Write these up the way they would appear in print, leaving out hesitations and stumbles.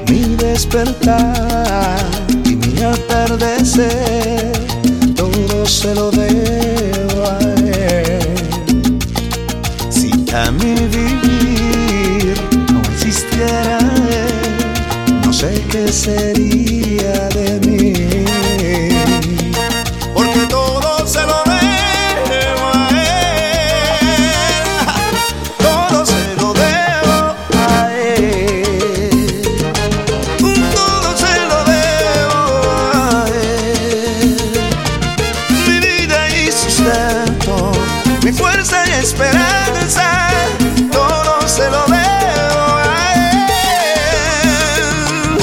mi despertar y mi atardecer, todo se lo debo a él. Si a mi vivir no existiera él, no sé qué sería de mí. Porque todo se lo debo a él, todo se lo debo a él, todo se lo debo a él. Mi vida y sustento, mi fuerza y esperanza, todo se lo debo a él.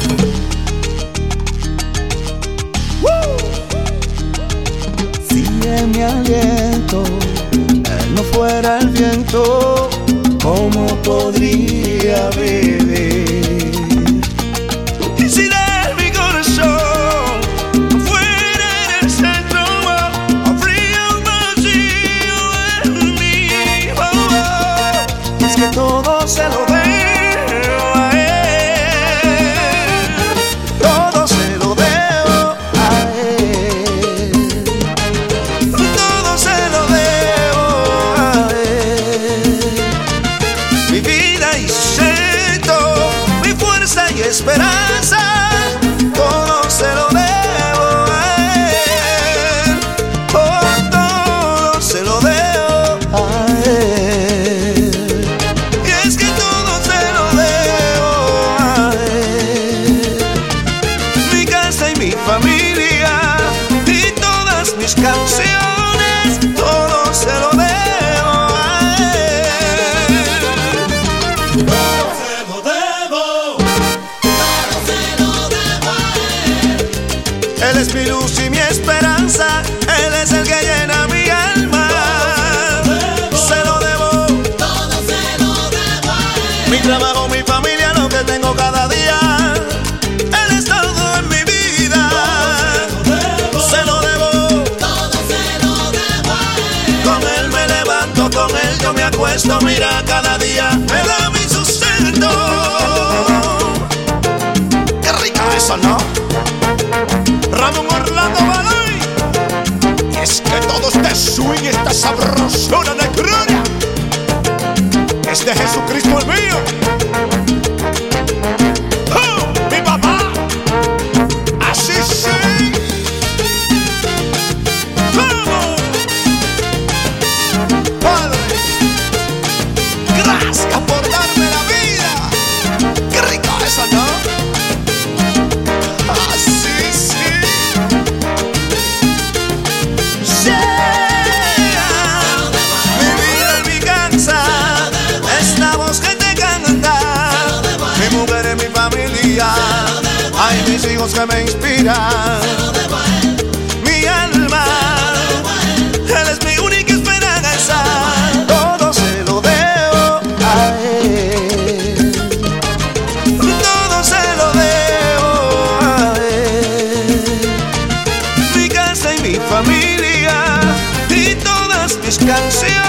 Si en mi aliento él no fuera el viento, ¿cómo podría vivir? Y si de mi corazón no fuera el centro, habría un vacío en mí. Es que todo se lo debo a él, todo se lo debo a él, todo se lo debo a él. Mi vida y siento, mi fuerza y esperanza, todo se lo debo a él, oh, todo se lo debo a él. Y es que todo se lo debo a él, mi casa y mi familia y todas mis canciones, todo se lo debo a él. Todo se lo debo a él. Él es mi luz y mi esperanza, él es el que llena mi alma. Se lo debo, Todo se lo debo a él. mi trabajo, mi familia, lo que tengo cada día. Él es todo en mi vida. Se lo debo, Todo se lo debo a él. con él me levanto, con él yo me acuesto. Mira, cada día me da mi sustento. Qué rico eso, ¿no? Ramón Orlando Baloy. Y es que todo este swing, esta sabrosura de gloria es de Jesucristo el mío. ¡Oh, mi papá! Así sí. ¡Vamos! Padre, gracias por darme la vida. Qué rico eso, ¿no? Así sí. Mi vida y mi casa, es la voz que te canta. Mi mujer y mi familia, hay mis hijos que me inspiran. Mi alma, él es mi única esperanza. Todo se lo debo a él, todo se lo debo a él. Mi casa y mi familia y todas mis canciones.